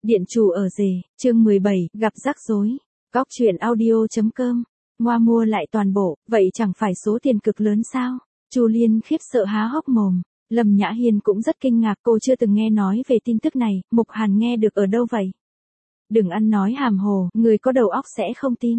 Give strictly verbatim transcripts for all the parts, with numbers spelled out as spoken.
Điện chủ ở rể, chương mười bảy, gặp rắc rối. Góc truyện audio chấm com. Ngoa mua lại toàn bộ, vậy chẳng phải số tiền cực lớn sao? Chu Liên khiếp sợ há hốc mồm. Lâm Nhã Hiên cũng rất kinh ngạc, cô chưa từng nghe nói về tin tức này, Mục Hàn nghe được ở đâu vậy? Đừng ăn nói hàm hồ, người có đầu óc sẽ không tin.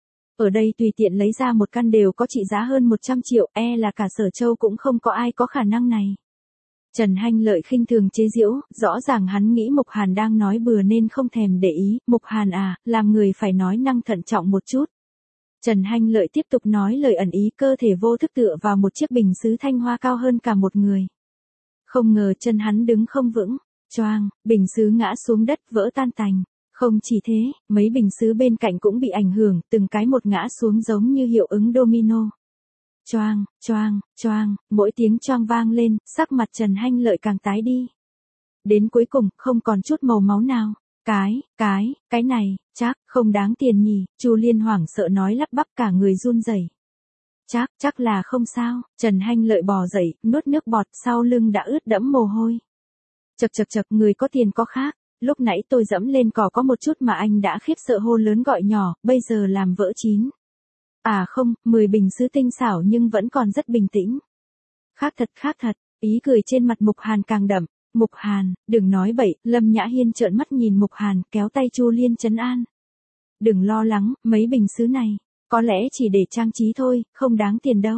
Ở đây tùy tiện lấy ra một căn đều có trị giá hơn một trăm triệu, e là cả Sở Châu cũng không có ai có khả năng này. Trần Hanh Lợi khinh thường chế giễu, rõ ràng hắn nghĩ Mục Hàn đang nói bừa nên không thèm để ý, Mục Hàn à, làm người phải nói năng thận trọng một chút. Trần Hanh Lợi tiếp tục nói lời ẩn ý, cơ thể vô thức tựa vào một chiếc bình sứ thanh hoa cao hơn cả một người. Không ngờ chân hắn đứng không vững, choang, bình sứ ngã xuống đất vỡ tan tành. Không chỉ thế, mấy bình sứ bên cạnh cũng bị ảnh hưởng, từng cái một ngã xuống giống như hiệu ứng domino. Choang, choang, choang, mỗi tiếng choang vang lên, sắc mặt Trần Hanh Lợi càng tái đi. Đến cuối cùng, không còn chút màu máu nào. Cái, cái, cái này, chắc, không đáng tiền nhỉ, Chu Liên hoảng sợ nói lắp bắp cả người run rẩy. Chắc, chắc là không sao, Trần Hanh Lợi bò dậy, nuốt nước bọt, sau lưng đã ướt đẫm mồ hôi. Chậc chậc chậc, người có tiền có khác, lúc nãy tôi dẫm lên cỏ có một chút mà anh đã khiếp sợ hô lớn gọi nhỏ, bây giờ làm vỡ chín. À không, mười bình sứ tinh xảo nhưng vẫn còn rất bình tĩnh. Khác thật khác thật, ý cười trên mặt Mục Hàn càng đậm. Mục Hàn, đừng nói bậy, Lâm Nhã Hiên trợn mắt nhìn Mục Hàn, kéo tay Chu Liên trấn an. Đừng lo lắng, mấy bình sứ này, có lẽ chỉ để trang trí thôi, không đáng tiền đâu.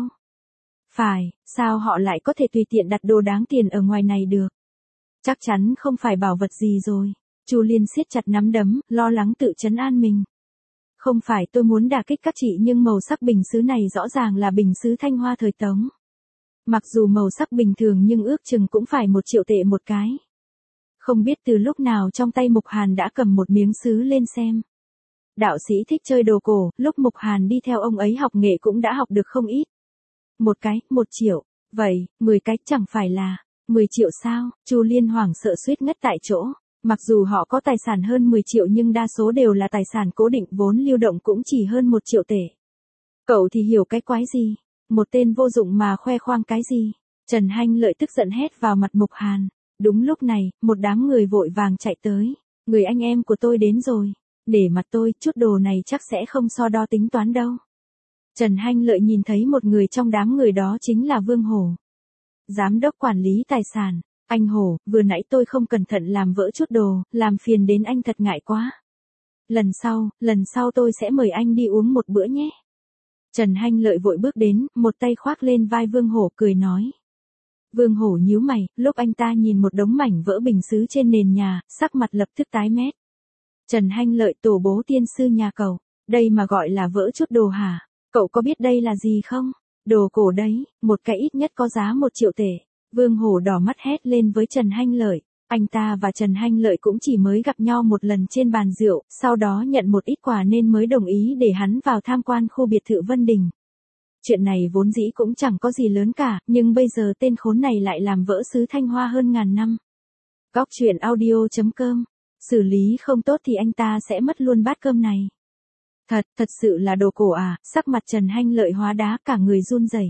Phải, sao họ lại có thể tùy tiện đặt đồ đáng tiền ở ngoài này được? Chắc chắn không phải bảo vật gì rồi. Chu Liên siết chặt nắm đấm, lo lắng tự trấn an mình. Không phải tôi muốn đả kích các chị nhưng màu sắc bình sứ này rõ ràng là bình sứ thanh hoa thời Tống. Mặc dù màu sắc bình thường nhưng ước chừng cũng phải một triệu tệ một cái. Không biết từ lúc nào trong tay Mục Hàn đã cầm một miếng sứ lên xem. Đạo sĩ thích chơi đồ cổ, lúc Mục Hàn đi theo ông ấy học nghệ cũng đã học được không ít. Một cái, một triệu, vậy, mười cái chẳng phải là, mười triệu sao, Chu Liên hoảng sợ suýt ngất tại chỗ. Mặc dù họ có tài sản hơn mười triệu nhưng đa số đều là tài sản cố định, vốn lưu động cũng chỉ hơn một triệu tệ. Cậu thì hiểu cái quái gì? Một tên vô dụng mà khoe khoang cái gì? Trần Hanh Lợi tức giận hét vào mặt Mục Hàn. Đúng lúc này, một đám người vội vàng chạy tới. Người anh em của tôi đến rồi. Để mặt tôi, chút đồ này chắc sẽ không so đo tính toán đâu. Trần Hanh Lợi nhìn thấy một người trong đám người đó chính là Vương Hổ. Giám đốc quản lý tài sản. Anh Hổ, vừa nãy tôi không cẩn thận làm vỡ chút đồ, làm phiền đến anh thật ngại quá. Lần sau, lần sau tôi sẽ mời anh đi uống một bữa nhé. Trần Hanh Lợi vội bước đến, một tay khoác lên vai Vương Hổ cười nói. Vương Hổ nhíu mày, lúc anh ta nhìn một đống mảnh vỡ bình sứ trên nền nhà, sắc mặt lập tức tái mét. Trần Hanh Lợi, tổ bố tiên sư nhà cậu, đây mà gọi là vỡ chút đồ hả? Cậu có biết đây là gì không? Đồ cổ đấy, một cái ít nhất có giá một triệu tệ. Vương Hổ đỏ mắt hét lên với Trần Hanh Lợi. Anh ta và Trần Hanh Lợi cũng chỉ mới gặp nhau một lần trên bàn rượu, sau đó nhận một ít quà nên mới đồng ý để hắn vào tham quan khu biệt thự Vân Đình. Chuyện này vốn dĩ cũng chẳng có gì lớn cả, nhưng bây giờ tên khốn này lại làm vỡ sứ thanh hoa hơn ngàn năm. Góc truyện audio chấm com. Xử lý không tốt thì anh ta sẽ mất luôn bát cơm này. Thật, thật sự là đồ cổ à? Sắc mặt Trần Hanh Lợi hóa đá, cả người run rẩy.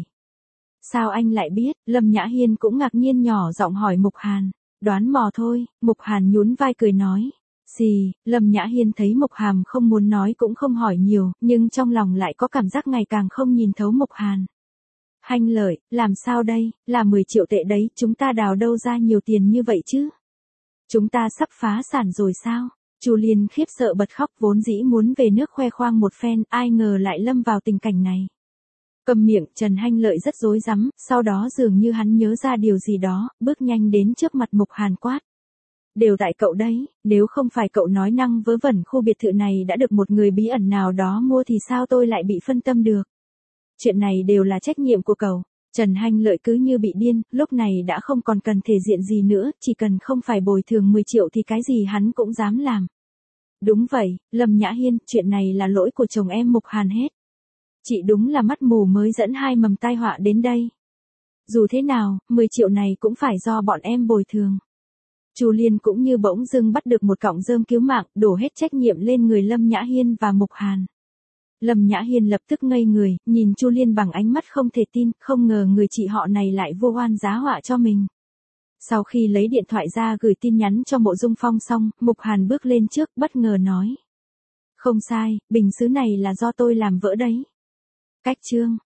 Sao anh lại biết? Lâm Nhã Hiên cũng ngạc nhiên nhỏ giọng hỏi Mục Hàn. Đoán mò thôi, Mục Hàn nhún vai cười nói. Xì, Lâm Nhã Hiên thấy Mục Hàn không muốn nói cũng không hỏi nhiều, nhưng trong lòng lại có cảm giác ngày càng không nhìn thấu Mục Hàn. Hanh Lợi, làm sao đây, là mười triệu tệ đấy, chúng ta đào đâu ra nhiều tiền như vậy chứ? Chúng ta sắp phá sản rồi sao? Chu Liên khiếp sợ bật khóc, vốn dĩ muốn về nước khoe khoang một phen, ai ngờ lại lâm vào tình cảnh này. Cầm miệng, Trần Hanh Lợi rất rối rắm, sau đó dường như hắn nhớ ra điều gì đó, bước nhanh đến trước mặt Mục Hàn quát. Đều tại cậu đấy, nếu không phải cậu nói năng vớ vẩn khu biệt thự này đã được một người bí ẩn nào đó mua thì sao tôi lại bị phân tâm được. Chuyện này đều là trách nhiệm của cậu. Trần Hanh Lợi cứ như bị điên, lúc này đã không còn cần thể diện gì nữa, chỉ cần không phải bồi thường mười triệu thì cái gì hắn cũng dám làm. Đúng vậy, Lâm Nhã Hiên, chuyện này là lỗi của chồng em Mục Hàn hết. Chị đúng là mắt mù mới dẫn hai mầm tai họa đến đây. Dù thế nào, mười triệu này cũng phải do bọn em bồi thường. Chu Liên cũng như bỗng dưng bắt được một cọng rơm cứu mạng, đổ hết trách nhiệm lên người Lâm Nhã Hiên và Mục Hàn. Lâm Nhã Hiên lập tức ngây người, nhìn Chu Liên bằng ánh mắt không thể tin, không ngờ người chị họ này lại vô oan giá họa cho mình. Sau khi lấy điện thoại ra gửi tin nhắn cho Mộ Dung Phong xong, Mục Hàn bước lên trước, bất ngờ nói. Không sai, bình sứ này là do tôi làm vỡ đấy. Cách chương.